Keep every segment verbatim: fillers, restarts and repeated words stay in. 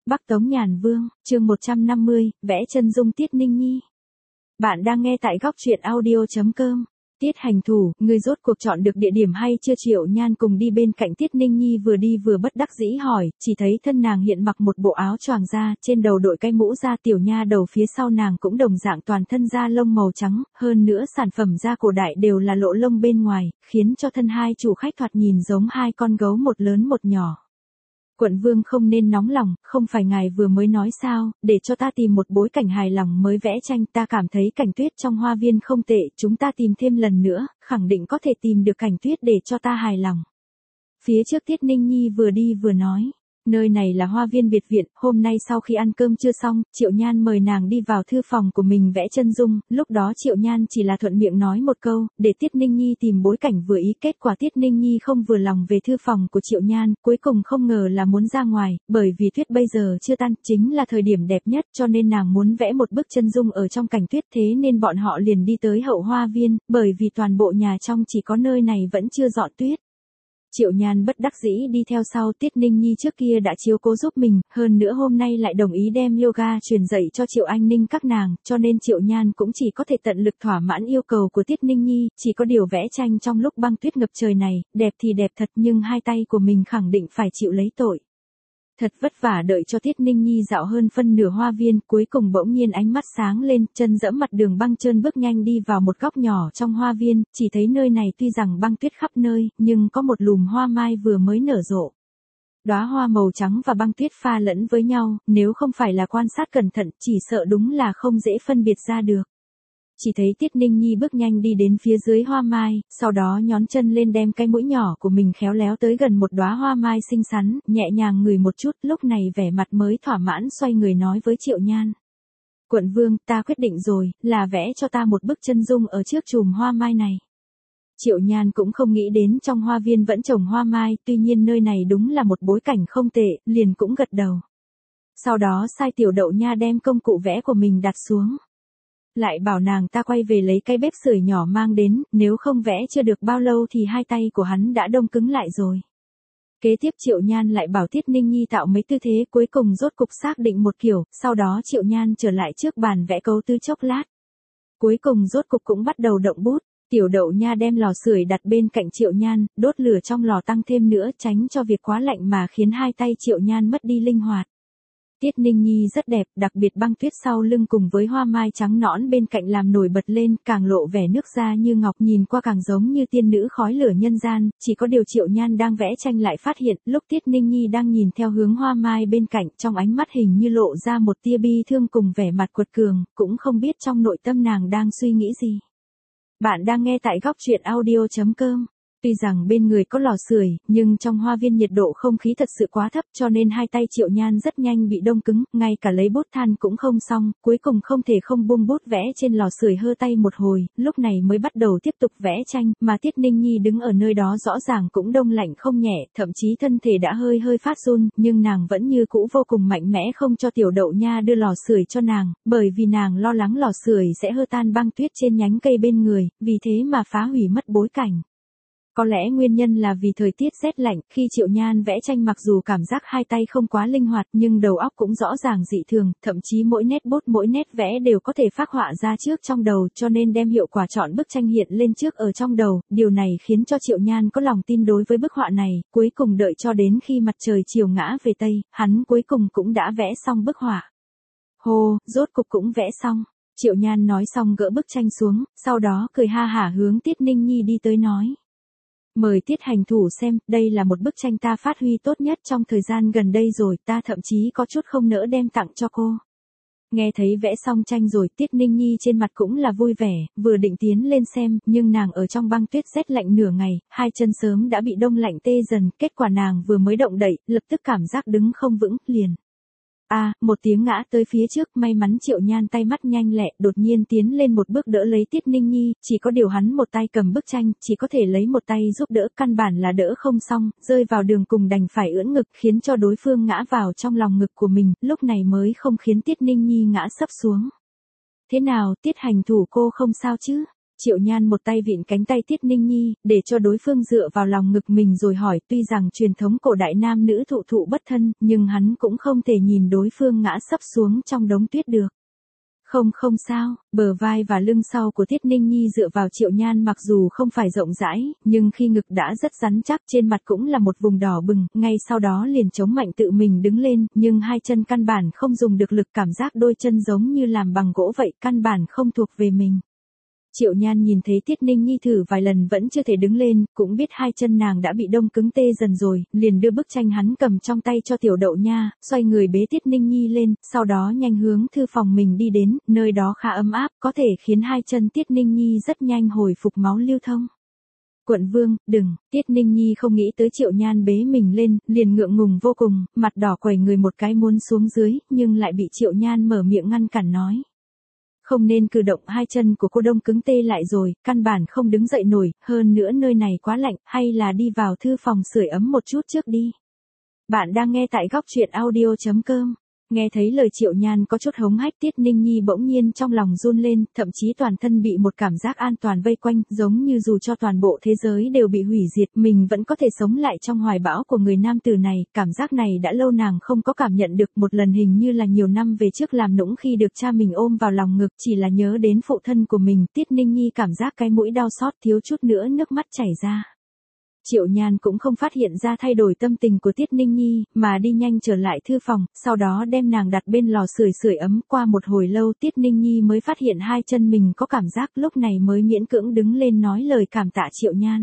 Bắc Tống Nhàn Vương, chương một trăm năm mươi, vẽ chân dung Tiết Ninh Nhi. Bạn đang nghe tại góc truyện audio chấm com. Tiết hành thủ, người rốt cuộc chọn được địa điểm hay chưa? Triệu Nhan cùng đi bên cạnh Tiết Ninh Nhi vừa đi vừa bất đắc dĩ hỏi, chỉ thấy thân nàng hiện mặc một bộ áo choàng da, trên đầu đội cái mũ da tiểu nha đầu phía sau nàng cũng đồng dạng toàn thân da lông màu trắng, hơn nữa sản phẩm da cổ đại đều là lộ lông bên ngoài, khiến cho thân hai chủ khách thoạt nhìn giống hai con gấu một lớn một nhỏ. Quận vương không nên nóng lòng, không phải ngài vừa mới nói sao, để cho ta tìm một bối cảnh hài lòng mới vẽ tranh, ta cảm thấy cảnh tuyết trong hoa viên không tệ, chúng ta tìm thêm lần nữa, khẳng định có thể tìm được cảnh tuyết để cho ta hài lòng. Phía trước Tiết Ninh Nhi vừa đi vừa nói, nơi này là hoa viên biệt viện, hôm nay sau khi ăn cơm chưa xong, Triệu Nhan mời nàng đi vào thư phòng của mình vẽ chân dung, lúc đó Triệu Nhan chỉ là thuận miệng nói một câu, để Tiết Ninh Nhi tìm bối cảnh vừa ý, kết quả Tiết Ninh Nhi không vừa lòng về thư phòng của Triệu Nhan, cuối cùng không ngờ là muốn ra ngoài, bởi vì tuyết bây giờ chưa tan, chính là thời điểm đẹp nhất, cho nên nàng muốn vẽ một bức chân dung ở trong cảnh tuyết, thế nên bọn họ liền đi tới hậu hoa viên, bởi vì toàn bộ nhà trong chỉ có nơi này vẫn chưa dọn tuyết. Triệu Nhan bất đắc dĩ đi theo sau. Tiết Ninh Nhi trước kia đã chiếu cố giúp mình, hơn nữa hôm nay lại đồng ý đem yoga truyền dạy cho Triệu Anh Ninh các nàng, cho nên Triệu Nhan cũng chỉ có thể tận lực thỏa mãn yêu cầu của Tiết Ninh Nhi, chỉ có điều vẽ tranh trong lúc băng tuyết ngập trời này, đẹp thì đẹp thật nhưng hai tay của mình khẳng định phải chịu lấy tội. Thật vất vả đợi cho Tiết Ninh Nhi dạo hơn phân nửa hoa viên, cuối cùng bỗng nhiên ánh mắt sáng lên, chân dẫm mặt đường băng trơn bước nhanh đi vào một góc nhỏ trong hoa viên, chỉ thấy nơi này tuy rằng băng tuyết khắp nơi, nhưng có một lùm hoa mai vừa mới nở rộ. Đóa hoa màu trắng và băng tuyết pha lẫn với nhau, nếu không phải là quan sát cẩn thận, chỉ sợ đúng là không dễ phân biệt ra được. Chỉ thấy Tiết Ninh Nhi bước nhanh đi đến phía dưới hoa mai, sau đó nhón chân lên đem cái mũi nhỏ của mình khéo léo tới gần một đóa hoa mai xinh xắn, nhẹ nhàng ngửi một chút, lúc này vẻ mặt mới thỏa mãn xoay người nói với Triệu Nhan. Quận vương, ta quyết định rồi, là vẽ cho ta một bức chân dung ở trước chùm hoa mai này. Triệu Nhan cũng không nghĩ đến trong hoa viên vẫn trồng hoa mai, tuy nhiên nơi này đúng là một bối cảnh không tệ, liền cũng gật đầu. Sau đó sai tiểu đậu nha đem công cụ vẽ của mình đặt xuống. Lại bảo nàng ta quay về lấy cái bếp sưởi nhỏ mang đến, nếu không vẽ chưa được bao lâu thì hai tay của hắn đã đông cứng lại rồi. Kế tiếp Triệu Nhan lại bảo Tiết Ninh Nhi tạo mấy tư thế, cuối cùng rốt cục xác định một kiểu, sau đó Triệu Nhan trở lại trước bàn vẽ cấu tư chốc lát. Cuối cùng rốt cục cũng bắt đầu động bút, tiểu đậu nha đem lò sưởi đặt bên cạnh Triệu Nhan, đốt lửa trong lò tăng thêm nữa, tránh cho việc quá lạnh mà khiến hai tay Triệu Nhan mất đi linh hoạt. Tiết Ninh Nhi rất đẹp, đặc biệt băng tuyết sau lưng cùng với hoa mai trắng nõn bên cạnh làm nổi bật lên, càng lộ vẻ nước da như ngọc, nhìn qua càng giống như tiên nữ khói lửa nhân gian, chỉ có điều Triệu Nhan đang vẽ tranh lại phát hiện, lúc Tiết Ninh Nhi đang nhìn theo hướng hoa mai bên cạnh, trong ánh mắt hình như lộ ra một tia bi thương cùng vẻ mặt quật cường, cũng không biết trong nội tâm nàng đang suy nghĩ gì. Bạn đang nghe tại góc truyện audio chấm com. Tuy rằng bên người có lò sưởi, nhưng trong hoa viên nhiệt độ không khí thật sự quá thấp, cho nên hai tay Triệu Nhan rất nhanh bị đông cứng, ngay cả lấy bút than cũng không xong, cuối cùng không thể không buông bút vẽ trên lò sưởi hơ tay một hồi, lúc này mới bắt đầu tiếp tục vẽ tranh, mà Tiết Ninh Nhi đứng ở nơi đó rõ ràng cũng đông lạnh không nhẹ, thậm chí thân thể đã hơi hơi phát run, nhưng nàng vẫn như cũ vô cùng mạnh mẽ không cho tiểu đậu nha đưa lò sưởi cho nàng, bởi vì nàng lo lắng lò sưởi sẽ hơ tan băng tuyết trên nhánh cây bên người, vì thế mà phá hủy mất bối cảnh. Có lẽ nguyên nhân là vì thời tiết rét lạnh, khi Triệu Nhan vẽ tranh mặc dù cảm giác hai tay không quá linh hoạt nhưng đầu óc cũng rõ ràng dị thường, thậm chí mỗi nét bút mỗi nét vẽ đều có thể phác họa ra trước trong đầu, cho nên đem hiệu quả chọn bức tranh hiện lên trước ở trong đầu, điều này khiến cho Triệu Nhan có lòng tin đối với bức họa này, cuối cùng đợi cho đến khi mặt trời chiều ngã về Tây, hắn cuối cùng cũng đã vẽ xong bức họa. Hô, rốt cục cũng vẽ xong. Triệu Nhan nói xong gỡ bức tranh xuống, sau đó cười ha hả hướng Tiết Ninh Nhi đi tới nói. Mời Tiết hành thủ xem, đây là một bức tranh ta phát huy tốt nhất trong thời gian gần đây rồi, ta thậm chí có chút không nỡ đem tặng cho cô. Nghe thấy vẽ xong tranh rồi, Tiết Ninh Nhi trên mặt cũng là vui vẻ, vừa định tiến lên xem, nhưng nàng ở trong băng tuyết rét lạnh nửa ngày, hai chân sớm đã bị đông lạnh tê dần, kết quả nàng vừa mới động đậy, lập tức cảm giác đứng không vững, liền. A, à, một tiếng ngã tới phía trước, may mắn Triệu Nhan tay mắt nhanh lẹ, đột nhiên tiến lên một bước đỡ lấy Tiết Ninh Nhi, chỉ có điều hắn một tay cầm bức tranh, chỉ có thể lấy một tay giúp đỡ, căn bản là đỡ không xong, rơi vào đường cùng đành phải ưỡn ngực, khiến cho đối phương ngã vào trong lòng ngực của mình, lúc này mới không khiến Tiết Ninh Nhi ngã sấp xuống. Thế nào, Tiết hành thủ cô không sao chứ? Triệu Nhan một tay vịn cánh tay Tiết Ninh Nhi, để cho đối phương dựa vào lòng ngực mình rồi hỏi, tuy rằng truyền thống cổ đại nam nữ thụ thụ bất thân, nhưng hắn cũng không thể nhìn đối phương ngã sấp xuống trong đống tuyết được. Không không sao, bờ vai và lưng sau của Tiết Ninh Nhi dựa vào Triệu Nhan mặc dù không phải rộng rãi, nhưng khi ngực đã rất rắn chắc, trên mặt cũng là một vùng đỏ bừng, ngay sau đó liền chống mạnh tự mình đứng lên, nhưng hai chân căn bản không dùng được lực, cảm giác đôi chân giống như làm bằng gỗ vậy, căn bản không thuộc về mình. Triệu Nhan nhìn thấy Tiết Ninh Nhi thử vài lần vẫn chưa thể đứng lên, cũng biết hai chân nàng đã bị đông cứng tê dần rồi, liền đưa bức tranh hắn cầm trong tay cho Tiểu Đậu Nha, xoay người bế Tiết Ninh Nhi lên, sau đó nhanh hướng thư phòng mình đi đến, nơi đó khá ấm áp, có thể khiến hai chân Tiết Ninh Nhi rất nhanh hồi phục máu lưu thông. Quận Vương, đừng, Tiết Ninh Nhi không nghĩ tới Triệu Nhan bế mình lên, liền ngượng ngùng vô cùng, mặt đỏ quẩy người một cái muốn xuống dưới, nhưng lại bị Triệu Nhan mở miệng ngăn cản nói. Không nên cử động, hai chân của cô đông cứng tê lại rồi, căn bản không đứng dậy nổi, hơn nữa nơi này quá lạnh, hay là đi vào thư phòng sưởi ấm một chút trước đi. Bạn đang nghe tại góc truyện audio chấm com. Nghe thấy lời Triệu Nhan có chút hống hách, Tiết Ninh Nhi bỗng nhiên trong lòng run lên, thậm chí toàn thân bị một cảm giác an toàn vây quanh, giống như dù cho toàn bộ thế giới đều bị hủy diệt, mình vẫn có thể sống lại trong hoài bão của người nam tử này, cảm giác này đã lâu nàng không có cảm nhận được, một lần hình như là nhiều năm về trước làm nũng khi được cha mình ôm vào lòng ngực, chỉ là nhớ đến phụ thân của mình, Tiết Ninh Nhi cảm giác cái mũi đau xót, thiếu chút nữa nước mắt chảy ra. Triệu Nhan cũng không phát hiện ra thay đổi tâm tình của Tiết Ninh Nhi, mà đi nhanh trở lại thư phòng, sau đó đem nàng đặt bên lò sưởi sưởi ấm, qua một hồi lâu Tiết Ninh Nhi mới phát hiện hai chân mình có cảm giác, lúc này mới miễn cưỡng đứng lên nói lời cảm tạ Triệu Nhan.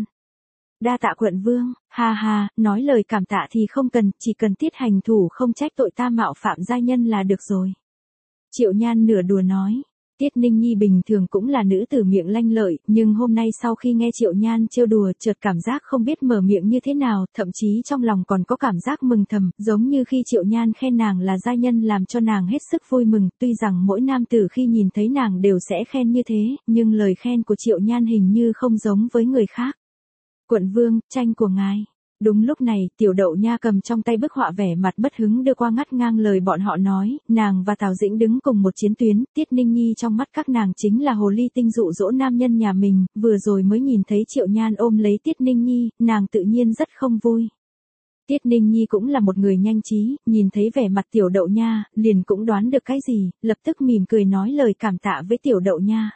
Đa tạ quận vương, ha ha, nói lời cảm tạ thì không cần, chỉ cần Tiết hành thủ không trách tội ta mạo phạm giai nhân là được rồi. Triệu Nhan nửa đùa nói. Tiết Ninh Nhi bình thường cũng là nữ tử miệng lanh lợi, nhưng hôm nay sau khi nghe Triệu Nhan trêu đùa, chợt cảm giác không biết mở miệng như thế nào, thậm chí trong lòng còn có cảm giác mừng thầm, giống như khi Triệu Nhan khen nàng là giai nhân làm cho nàng hết sức vui mừng, tuy rằng mỗi nam tử khi nhìn thấy nàng đều sẽ khen như thế, nhưng lời khen của Triệu Nhan hình như không giống với người khác. Quận vương, tranh của ngài. Đúng lúc này, Tiểu Đậu Nha cầm trong tay bức họa vẻ mặt bất hứng đưa qua ngắt ngang lời bọn họ nói, nàng và Tào Dĩnh đứng cùng một chiến tuyến, Tiết Ninh Nhi trong mắt các nàng chính là hồ ly tinh dụ dỗ nam nhân nhà mình, vừa rồi mới nhìn thấy Triệu Nhan ôm lấy Tiết Ninh Nhi, nàng tự nhiên rất không vui. Tiết Ninh Nhi cũng là một người nhanh trí, nhìn thấy vẻ mặt Tiểu Đậu Nha, liền cũng đoán được cái gì, lập tức mỉm cười nói lời cảm tạ với Tiểu Đậu Nha.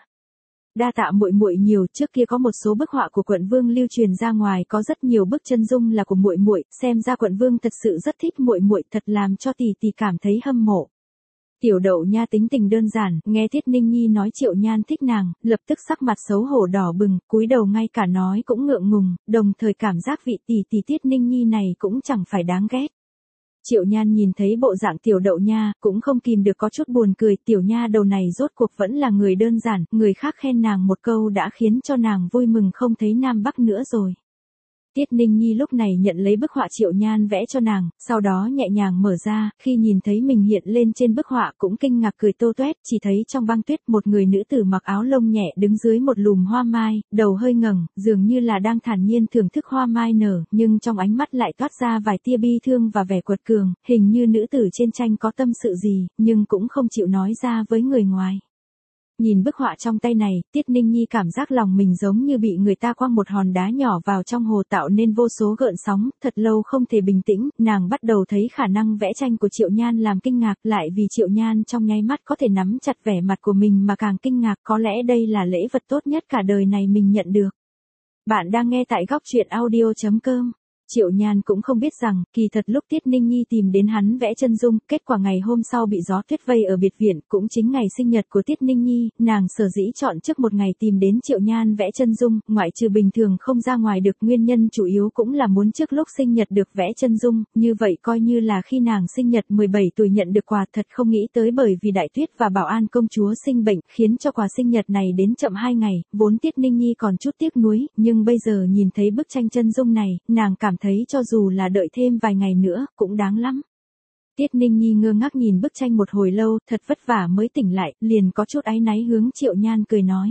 Đa tạ muội muội nhiều, trước kia có một số bức họa của quận vương lưu truyền ra ngoài, có rất nhiều bức chân dung là của muội muội, xem ra quận vương thật sự rất thích muội muội, thật làm cho tỷ tỷ cảm thấy hâm mộ. Tiểu Đậu Nha tính tình đơn giản, nghe Tiết Ninh Nhi nói Triệu Nhan thích nàng, lập tức sắc mặt xấu hổ đỏ bừng, cúi đầu ngay cả nói cũng ngượng ngùng, đồng thời cảm giác vị tỷ tỷ Tiết Ninh Nhi này cũng chẳng phải đáng ghét. Triệu Nhan nhìn thấy bộ dạng Tiểu Đậu Nha, cũng không kìm được có chút buồn cười, Tiểu Nha đầu này rốt cuộc vẫn là người đơn giản, người khác khen nàng một câu đã khiến cho nàng vui mừng không thấy Nam Bắc nữa rồi. Tiết Ninh Nhi lúc này nhận lấy bức họa Triệu Nhan vẽ cho nàng, sau đó nhẹ nhàng mở ra, khi nhìn thấy mình hiện lên trên bức họa cũng kinh ngạc cười tô toét, chỉ thấy trong băng tuyết một người nữ tử mặc áo lông nhẹ đứng dưới một lùm hoa mai, đầu hơi ngẩng, dường như là đang thản nhiên thưởng thức hoa mai nở, nhưng trong ánh mắt lại toát ra vài tia bi thương và vẻ quật cường, hình như nữ tử trên tranh có tâm sự gì, nhưng cũng không chịu nói ra với người ngoài. Nhìn bức họa trong tay này, Tiết Ninh Nhi cảm giác lòng mình giống như bị người ta quăng một hòn đá nhỏ vào trong hồ tạo nên vô số gợn sóng, thật lâu không thể bình tĩnh, nàng bắt đầu thấy khả năng vẽ tranh của Triệu Nhan làm kinh ngạc, lại vì Triệu Nhan trong nháy mắt có thể nắm chặt vẻ mặt của mình mà càng kinh ngạc, có lẽ đây là lễ vật tốt nhất cả đời này mình nhận được. Bạn đang nghe tại góc truyện audio chấm com. Triệu Nhan cũng không biết rằng, kỳ thật lúc Tiết Ninh Nhi tìm đến hắn vẽ chân dung, kết quả ngày hôm sau bị gió tuyết vây ở biệt viện, cũng chính ngày sinh nhật của Tiết Ninh Nhi, nàng sở dĩ chọn trước một ngày tìm đến Triệu Nhan vẽ chân dung, ngoại trừ bình thường không ra ngoài được, nguyên nhân chủ yếu cũng là muốn trước lúc sinh nhật được vẽ chân dung, như vậy coi như là khi nàng sinh nhật mười bảy tuổi nhận được quà, thật không nghĩ tới bởi vì Đại Tuyết và Bảo An công chúa sinh bệnh, khiến cho quà sinh nhật này đến chậm hai ngày, vốn Tiết Ninh Nhi còn chút tiếc nuối, nhưng bây giờ nhìn thấy bức tranh chân dung này, nàng cảm thấy cho dù là đợi thêm vài ngày nữa, cũng đáng lắm. Tiết Ninh Nhi ngơ ngác nhìn bức tranh một hồi lâu, thật vất vả mới tỉnh lại, liền có chút áy náy hướng Triệu Nhan cười nói.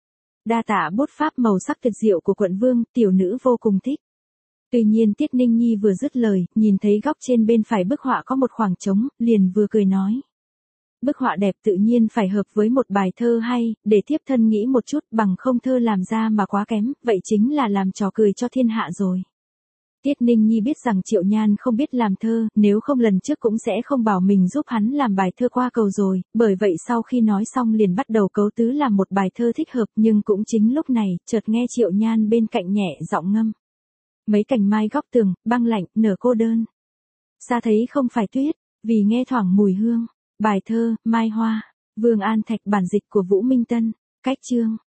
Đa tạ bút pháp màu sắc tuyệt diệu của quận vương, tiểu nữ vô cùng thích. Tuy nhiên Tiết Ninh Nhi vừa dứt lời, nhìn thấy góc trên bên phải bức họa có một khoảng trống, liền vừa cười nói. Bức họa đẹp tự nhiên phải hợp với một bài thơ hay, để thiếp thân nghĩ một chút, bằng không thơ làm ra mà quá kém, vậy chính là làm trò cười cho thiên hạ rồi. Tiết Ninh Nhi biết rằng Triệu Nhan không biết làm thơ, nếu không lần trước cũng sẽ không bảo mình giúp hắn làm bài thơ qua cầu rồi, bởi vậy sau khi nói xong liền bắt đầu cấu tứ làm một bài thơ thích hợp, nhưng cũng chính lúc này, chợt nghe Triệu Nhan bên cạnh nhẹ giọng ngâm. Mấy cành mai góc tường, băng lạnh, nở cô đơn. Xa thấy không phải tuyết, vì nghe thoảng mùi hương. Bài thơ, Mai Hoa, Vương An Thạch, bản dịch của Vũ Minh Tân, cách chương.